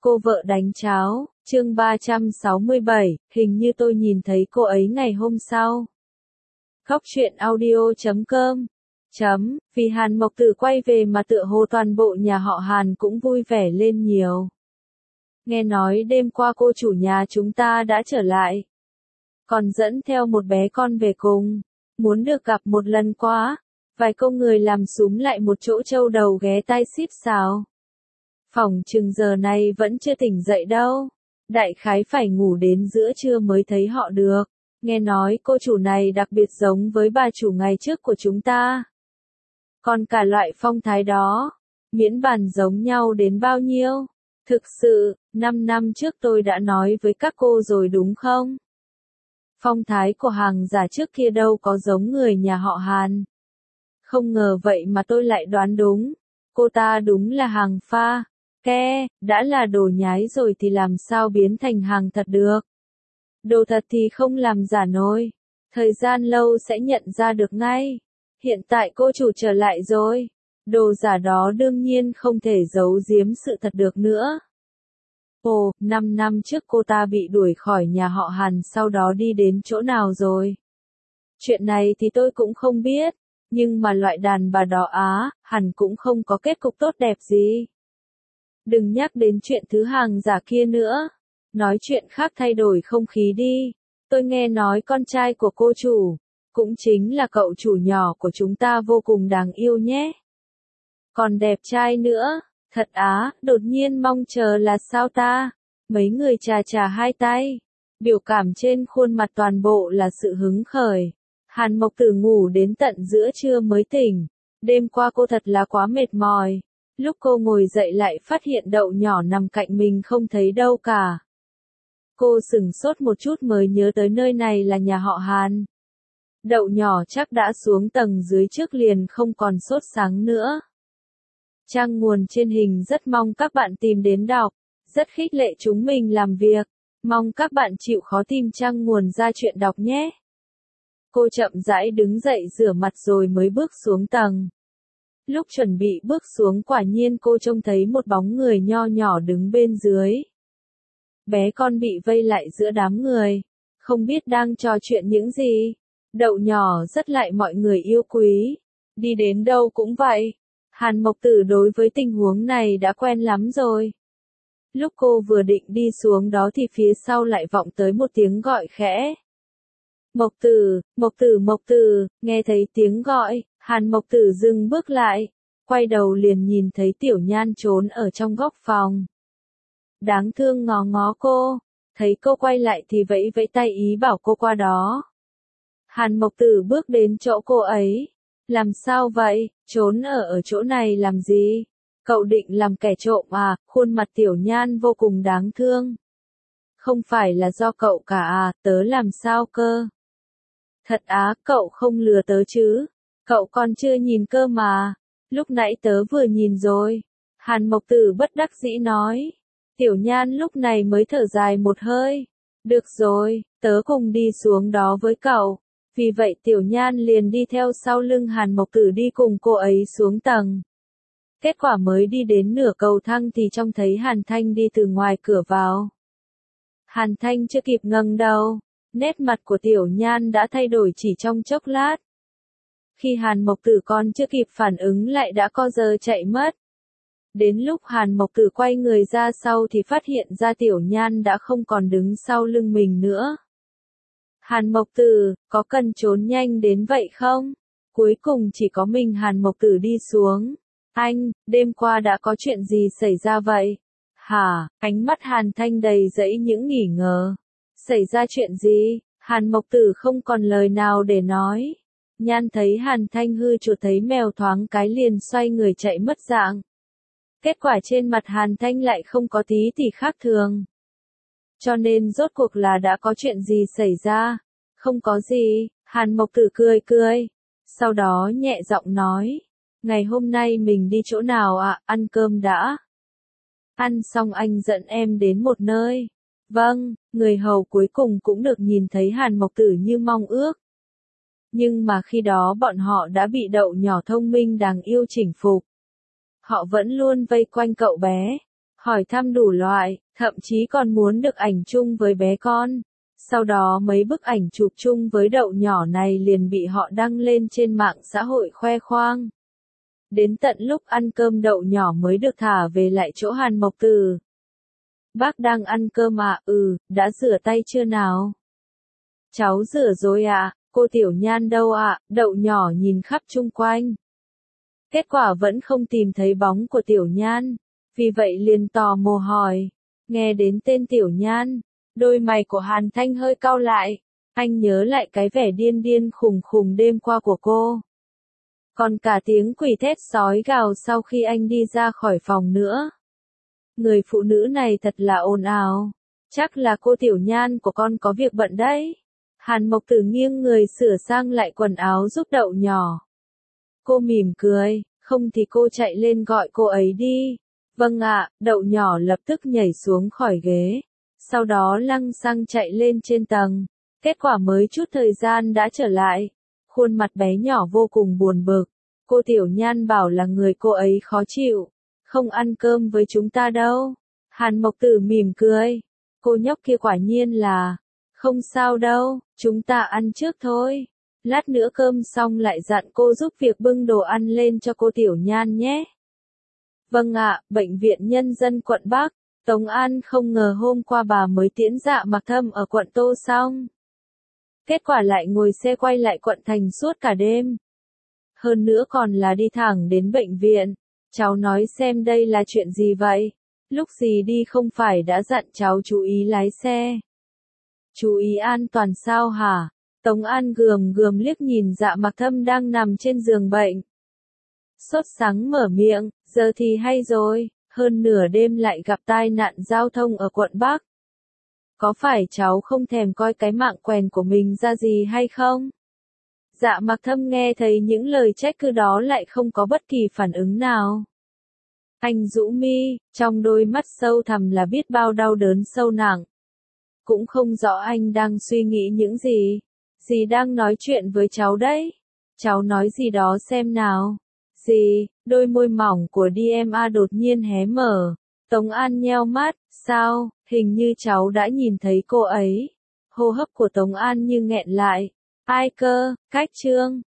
Cô vợ đánh cháo, chương 367, hình như tôi nhìn thấy cô ấy ngày hôm sau. Góc truyện audio.com Vì Hàn Mộc Tử quay về mà tựa hồ toàn bộ nhà họ Hàn cũng vui vẻ lên nhiều. Nghe nói đêm qua cô chủ nhà chúng ta đã trở lại. Còn dẫn theo một bé con về cùng. Muốn được gặp một lần quá. Vài câu người làm súm lại một chỗ trâu đầu ghé tai xít xào. Phỏng chừng giờ này vẫn chưa tỉnh dậy đâu. Đại khái phải ngủ đến giữa trưa mới thấy họ được. Nghe nói cô chủ này đặc biệt giống với bà chủ ngày trước của chúng ta. Còn cả loại phong thái đó, miễn bàn giống nhau đến bao nhiêu. Thực sự, 5 năm trước tôi đã nói với các cô rồi đúng không? Phong thái của hàng giả trước kia đâu có giống người nhà họ Hàn. Không ngờ vậy mà tôi lại đoán đúng. Cô ta đúng là hàng pha. Đã là đồ nhái rồi thì làm sao biến thành hàng thật được. Đồ thật thì không làm giả nổi. Thời gian lâu sẽ nhận ra được ngay. Hiện tại cô chủ trở lại rồi. Đồ giả đó đương nhiên không thể giấu giếm sự thật được nữa. Ồ, 5 năm trước cô ta bị đuổi khỏi nhà họ Hàn sau đó đi đến chỗ nào rồi? Chuyện này thì tôi cũng không biết. Nhưng mà loại đàn bà đó hẳn cũng không có kết cục tốt đẹp gì. Đừng nhắc đến chuyện thứ hàng giả kia nữa. Nói chuyện khác thay đổi không khí đi. Tôi nghe nói con trai của cô chủ, cũng chính là cậu chủ nhỏ của chúng ta vô cùng đáng yêu nhé. Còn đẹp trai nữa, thật đột nhiên mong chờ là sao ta? Mấy người chà chà hai tay. Biểu cảm trên khuôn mặt toàn bộ là sự hứng khởi. Hàn Mộc Tử ngủ đến tận giữa trưa mới tỉnh. Đêm qua cô thật là quá mệt mỏi. Lúc cô ngồi dậy lại phát hiện đậu nhỏ nằm cạnh mình không thấy đâu cả. Cô sửng sốt một chút mới nhớ tới nơi này là nhà họ Hàn. Đậu nhỏ chắc đã xuống tầng dưới trước liền không còn sốt sáng nữa. Trang nguồn trên hình rất mong các bạn tìm đến đọc. Rất khích lệ chúng mình làm việc. Mong các bạn chịu khó tìm trang nguồn ra chuyện đọc nhé. Cô chậm rãi đứng dậy rửa mặt rồi mới bước xuống tầng. Lúc chuẩn bị bước xuống quả nhiên cô trông thấy một bóng người nho nhỏ đứng bên dưới. Bé con bị vây lại giữa đám người. Không biết đang trò chuyện những gì. Đậu nhỏ rất lại mọi người yêu quý. Đi đến đâu cũng vậy. Hàn Mộc Tử đối với tình huống này đã quen lắm rồi. Lúc cô vừa định đi xuống đó thì phía sau lại vọng tới một tiếng gọi khẽ. Mộc Tử, Mộc Tử, Mộc Tử, nghe thấy tiếng gọi, Hàn Mộc Tử dừng bước lại, quay đầu liền nhìn thấy Tiểu Nhan trốn ở trong góc phòng. Đáng thương ngó ngó cô, thấy cô quay lại thì vẫy vẫy tay ý bảo cô qua đó. Hàn Mộc Tử bước đến chỗ cô ấy. Làm sao vậy, trốn ở chỗ này làm gì? Cậu định làm kẻ trộm Khuôn mặt Tiểu Nhan vô cùng đáng thương. Không phải là do cậu cả tớ làm sao cơ? Thật cậu không lừa tớ chứ? Cậu còn chưa nhìn cơ mà. Lúc nãy tớ vừa nhìn rồi. Hàn Mộc Tử bất đắc dĩ nói. Tiểu Nhan lúc này mới thở dài một hơi. Được rồi, tớ cùng đi xuống đó với cậu. Vì vậy Tiểu Nhan liền đi theo sau lưng Hàn Mộc Tử đi cùng cô ấy xuống tầng. Kết quả mới đi đến nửa cầu thang thì trông thấy Hàn Thanh đi từ ngoài cửa vào. Hàn Thanh chưa kịp ngẩng đầu, nét mặt của Tiểu Nhan đã thay đổi chỉ trong chốc lát. Khi Hàn Mộc Tử còn chưa kịp phản ứng lại đã co giơ chạy mất. Đến lúc Hàn Mộc Tử quay người ra sau thì phát hiện ra Tiểu Nhan đã không còn đứng sau lưng mình nữa. Hàn Mộc Tử, có cần trốn nhanh đến vậy không? Cuối cùng chỉ có mình Hàn Mộc Tử đi xuống. Anh, đêm qua đã có chuyện gì xảy ra vậy? Hả? Ánh mắt Hàn Thanh đầy dẫy những nghi ngờ. Xảy ra chuyện gì? Hàn Mộc Tử không còn lời nào để nói. Nhan thấy Hàn Thanh hư chuột thấy mèo thoáng cái liền xoay người chạy mất dạng. Kết quả trên mặt Hàn Thanh lại không có tí thì khác thường. Cho nên rốt cuộc là đã có chuyện gì xảy ra? Không có gì, Hàn Mộc Tử cười cười. Sau đó nhẹ giọng nói. Ngày hôm nay mình đi chỗ nào ăn cơm đã. Ăn xong anh dẫn em đến một nơi. Vâng, người hầu cuối cùng cũng được nhìn thấy Hàn Mộc Tử như mong ước. Nhưng mà khi đó bọn họ đã bị đậu nhỏ thông minh đáng yêu chỉnh phục. Họ vẫn luôn vây quanh cậu bé. hỏi thăm đủ loại, thậm chí còn muốn được ảnh chung với bé con. Sau đó mấy bức ảnh chụp chung với đậu nhỏ này liền bị họ đăng lên trên mạng xã hội khoe khoang. Đến tận lúc ăn cơm đậu nhỏ mới được thả về lại chỗ Hàn Mộc Tử. Bác đang ăn cơm à? Đã rửa tay chưa nào? Cháu rửa rồi ạ, cô Tiểu Nhan đâu ạ? Đậu nhỏ nhìn khắp chung quanh. Kết quả vẫn không tìm thấy bóng của Tiểu Nhan, vì vậy liền tò mò hỏi. Nghe đến tên Tiểu Nhan, đôi mày của Hàn Thanh hơi cau lại, anh nhớ lại cái vẻ điên điên khùng khùng đêm qua của cô. Còn cả tiếng quỷ thét sói gào sau khi anh đi ra khỏi phòng nữa. Người phụ nữ này thật là ồn ào. Chắc là cô Tiểu Nhan của con có việc bận đấy. Hàn Mộc Tử nghiêng người sửa sang lại quần áo giúp đậu nhỏ. Cô mỉm cười, không thì cô chạy lên gọi cô ấy đi. Vâng ạ, đậu nhỏ lập tức nhảy xuống khỏi ghế. Sau đó lăng xăng chạy lên trên tầng. Kết quả mới chút thời gian đã trở lại. Khuôn mặt bé nhỏ vô cùng buồn bực. Cô Tiểu Nhan bảo là người cô ấy khó chịu. Không ăn cơm với chúng ta đâu. Hàn Mộc Tử mỉm cười. Cô nhóc kia quả nhiên là. Không sao đâu, chúng ta ăn trước thôi. Lát nữa cơm xong lại dặn cô giúp việc bưng đồ ăn lên cho cô Tiểu Nhan nhé. Vâng ạ, Bệnh viện Nhân dân quận Bắc. Tống An không ngờ hôm qua bà mới tiễn Dạ Mặc Thâm ở quận Tô xong. Kết quả lại ngồi xe quay lại quận Thành suốt cả đêm. Hơn nữa còn là đi thẳng đến bệnh viện. Cháu nói xem đây là chuyện gì vậy? Lúc gì đi không phải đã dặn cháu chú ý lái xe. Chú ý an toàn sao hả? Tống An gườm gườm liếc nhìn Dạ Mặc Thâm đang nằm trên giường bệnh. Sốt sắng mở miệng, giờ thì hay rồi, hơn nửa đêm lại gặp tai nạn giao thông ở quận Bắc. Có phải cháu không thèm coi cái mạng quèn của mình ra gì hay không? Dạ Mặc Thâm nghe thấy những lời trách cứ đó lại không có bất kỳ phản ứng nào. Anh rũ mi, trong đôi mắt sâu thẳm là biết bao đau đớn sâu nặng. Cũng không rõ anh đang suy nghĩ những gì. Dì đang nói chuyện với cháu đấy. Cháu nói gì đó xem nào. Dì, đôi môi mỏng của DMA đột nhiên hé mở. Tống An nheo mắt, sao, hình như cháu đã nhìn thấy cô ấy. Hô hấp của Tống An như nghẹn lại. Ai cơ, Cách Trương.